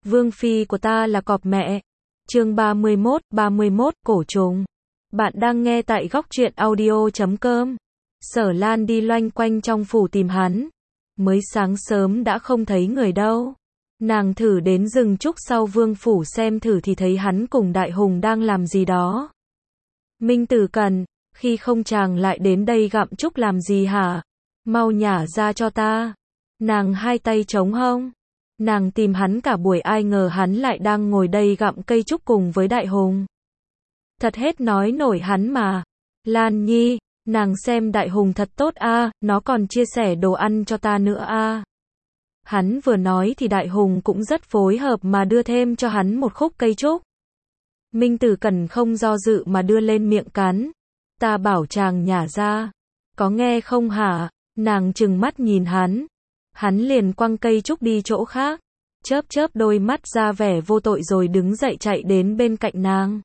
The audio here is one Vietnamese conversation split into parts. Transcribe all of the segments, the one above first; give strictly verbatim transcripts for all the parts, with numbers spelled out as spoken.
Vương phi của ta là cọp mẹ. Chương ba mươi mốt, ba mươi mốt, cổ trùng. Bạn đang nghe tại góc truyện audio chấm com. Sở Lan đi loanh quanh trong phủ tìm hắn. Mới sáng sớm đã không thấy người đâu. Nàng thử đến rừng trúc sau vương phủ xem thử thì thấy hắn cùng Đại Hùng đang làm gì đó. Minh Tử Cần, khi không chàng lại đến đây gặm trúc làm gì hả? Mau nhả ra cho ta. Nàng hai tay trống hông. Nàng tìm hắn cả buổi ai ngờ hắn lại đang ngồi đây gặm cây trúc cùng với Đại Hùng. Thật hết nói nổi hắn mà. Lan Nhi, nàng xem Đại Hùng thật tốt a, nó còn chia sẻ đồ ăn cho ta nữa a. Hắn vừa nói thì Đại Hùng cũng rất phối hợp mà đưa thêm cho hắn một khúc cây trúc. Minh Tử Cần không do dự mà đưa lên miệng cắn. Ta bảo chàng nhả ra. Có nghe không hả? Nàng trừng mắt nhìn hắn. Hắn liền quăng cây trúc đi chỗ khác. Chớp chớp đôi mắt ra vẻ vô tội rồi đứng dậy chạy đến bên cạnh nàng.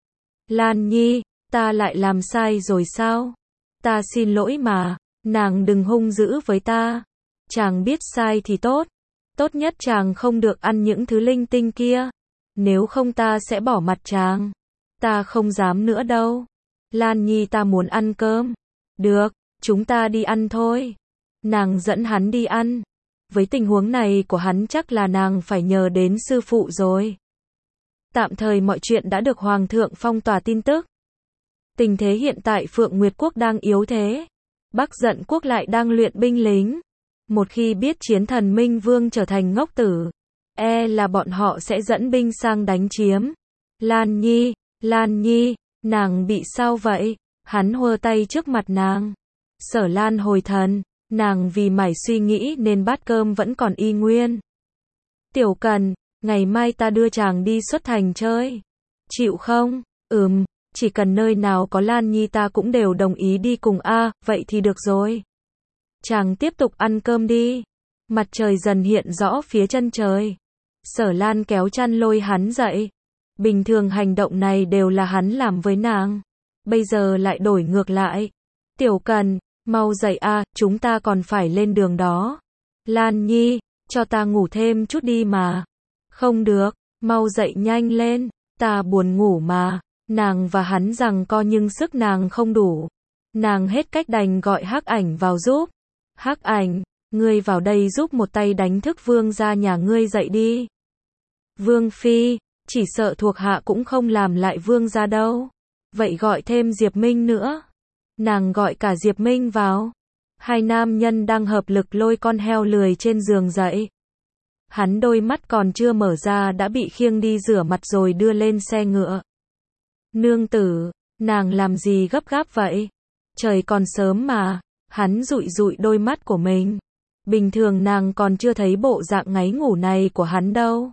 Lan Nhi, ta lại làm sai rồi sao? Ta xin lỗi mà. Nàng đừng hung dữ với ta. Chàng biết sai thì tốt. Tốt nhất chàng không được ăn những thứ linh tinh kia. Nếu không ta sẽ bỏ mặt chàng. Ta không dám nữa đâu. Lan Nhi, ta muốn ăn cơm. Được, chúng ta đi ăn thôi. Nàng dẫn hắn đi ăn. Với tình huống này của hắn chắc là nàng phải nhờ đến sư phụ rồi. Tạm thời mọi chuyện đã được Hoàng thượng phong tỏa tin tức. Tình thế hiện tại Phượng Nguyệt Quốc đang yếu thế. Bắc Dận Quốc lại đang luyện binh lính. Một khi biết Chiến Thần Minh Vương trở thành ngốc tử, e là bọn họ sẽ dẫn binh sang đánh chiếm. Lan Nhi, Lan Nhi, nàng bị sao vậy? Hắn hơ tay trước mặt nàng. Sở Lan hồi thần, nàng vì mải suy nghĩ nên bát cơm vẫn còn y nguyên. Tiểu Cần, ngày mai ta đưa chàng đi xuất thành chơi. Chịu không? Ừm, chỉ cần nơi nào có Lan Nhi ta cũng đều đồng ý đi cùng a, vậy thì được rồi. Chàng tiếp tục ăn cơm đi. Mặt trời dần hiện rõ phía chân trời. Sở Lan kéo chăn lôi hắn dậy. Bình thường hành động này đều là hắn làm với nàng. Bây giờ lại đổi ngược lại. Tiểu Cần, mau dậy a, chúng ta còn phải lên đường đó. Lan Nhi, cho ta ngủ thêm chút đi mà. Không được, mau dậy nhanh lên, ta buồn ngủ mà. Nàng và hắn giằng co nhưng sức nàng không đủ. Nàng hết cách đành gọi Hắc Ảnh vào giúp. Hắc Ảnh, ngươi vào đây giúp một tay đánh thức vương gia nhà ngươi dậy đi. Vương phi, chỉ sợ thuộc hạ cũng không làm lại vương gia đâu. Vậy gọi thêm Diệp Minh nữa. Nàng gọi cả Diệp Minh vào. Hai nam nhân đang hợp lực lôi con heo lười trên giường dậy. Hắn đôi mắt còn chưa mở ra đã bị khiêng đi rửa mặt rồi đưa lên xe ngựa. Nương tử, nàng làm gì gấp gáp vậy? Trời còn sớm mà. Hắn dụi dụi đôi mắt của mình. Bình thường nàng còn chưa thấy bộ dạng ngáy ngủ này của hắn đâu.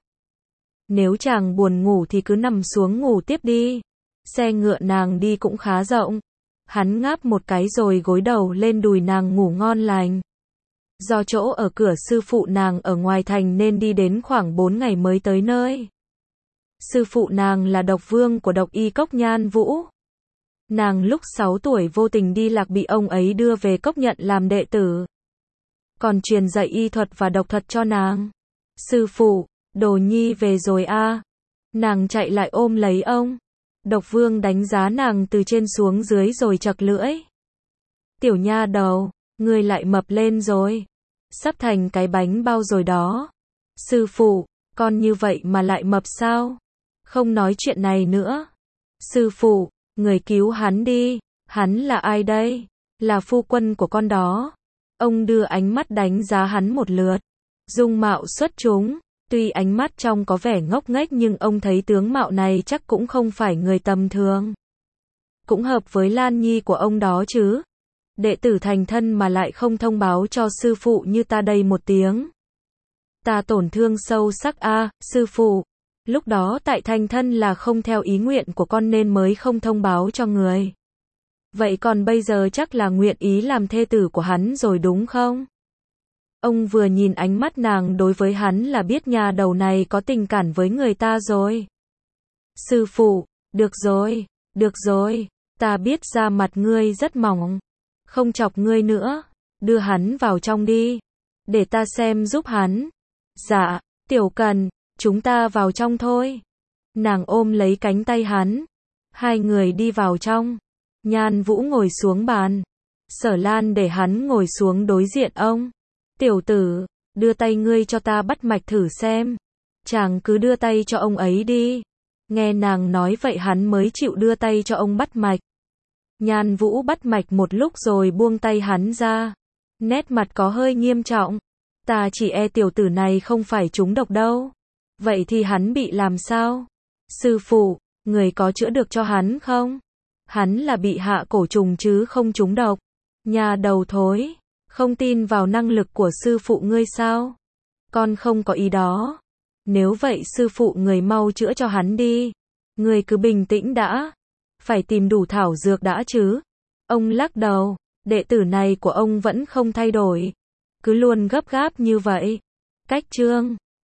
Nếu chàng buồn ngủ thì cứ nằm xuống ngủ tiếp đi. Xe ngựa nàng đi cũng khá rộng. Hắn ngáp một cái rồi gối đầu lên đùi nàng ngủ ngon lành. Do chỗ ở cửa sư phụ nàng ở ngoài thành nên đi đến khoảng bốn ngày mới tới nơi. Sư phụ nàng là độc vương của độc y Cốc Nhan Vũ. Nàng lúc sáu tuổi vô tình đi lạc bị ông ấy đưa về Cốc nhận làm đệ tử. Còn truyền dạy y thuật và độc thuật cho nàng. Sư phụ, Đồ Nhi về rồi a. Nàng chạy lại ôm lấy ông. Độc vương đánh giá nàng từ trên xuống dưới rồi chật lưỡi. Tiểu nha đầu, ngươi lại mập lên rồi. Sắp thành cái bánh bao rồi đó. Sư phụ, con như vậy mà lại mập sao? Không nói chuyện này nữa. Sư phụ, người cứu hắn đi. Hắn là ai đây? Là phu quân của con đó. Ông đưa ánh mắt đánh giá hắn một lượt. Dung mạo xuất chúng. Tuy ánh mắt trông có vẻ ngốc nghếch nhưng ông thấy tướng mạo này chắc cũng không phải người tầm thường. Cũng hợp với Lan Nhi của ông đó chứ. Đệ tử thành thân mà lại không thông báo cho sư phụ như ta đây một tiếng. Ta tổn thương sâu sắc a, à, sư phụ. Lúc đó tại thành thân là không theo ý nguyện của con nên mới không thông báo cho người. Vậy còn bây giờ chắc là nguyện ý làm thê tử của hắn rồi đúng không? Ông vừa nhìn ánh mắt nàng đối với hắn là biết nhà đầu này có tình cảm với người ta rồi. Sư phụ, được rồi, được rồi, ta biết da mặt ngươi rất mỏng. Không chọc ngươi nữa, đưa hắn vào trong đi. Để ta xem giúp hắn. Dạ, Tiểu Cần, chúng ta vào trong thôi. Nàng ôm lấy cánh tay hắn. Hai người đi vào trong. Nhan Vũ ngồi xuống bàn. Sở Lan để hắn ngồi xuống đối diện ông. Tiểu tử, đưa tay ngươi cho ta bắt mạch thử xem. Chàng cứ đưa tay cho ông ấy đi. Nghe nàng nói vậy hắn mới chịu đưa tay cho ông bắt mạch. Nhan Vũ bắt mạch một lúc rồi buông tay hắn ra. Nét mặt có hơi nghiêm trọng. Ta chỉ e tiểu tử này không phải trúng độc đâu. Vậy thì hắn bị làm sao? Sư phụ, người có chữa được cho hắn không? Hắn là bị hạ cổ trùng chứ không trúng độc. Nhà đầu thối, không tin vào năng lực của sư phụ ngươi sao? Con không có ý đó. Nếu vậy sư phụ người mau chữa cho hắn đi. Người cứ bình tĩnh đã. Phải tìm đủ thảo dược đã chứ. Ông lắc đầu, đệ tử này của ông vẫn không thay đổi. Cứ luôn gấp gáp như vậy. Cách chương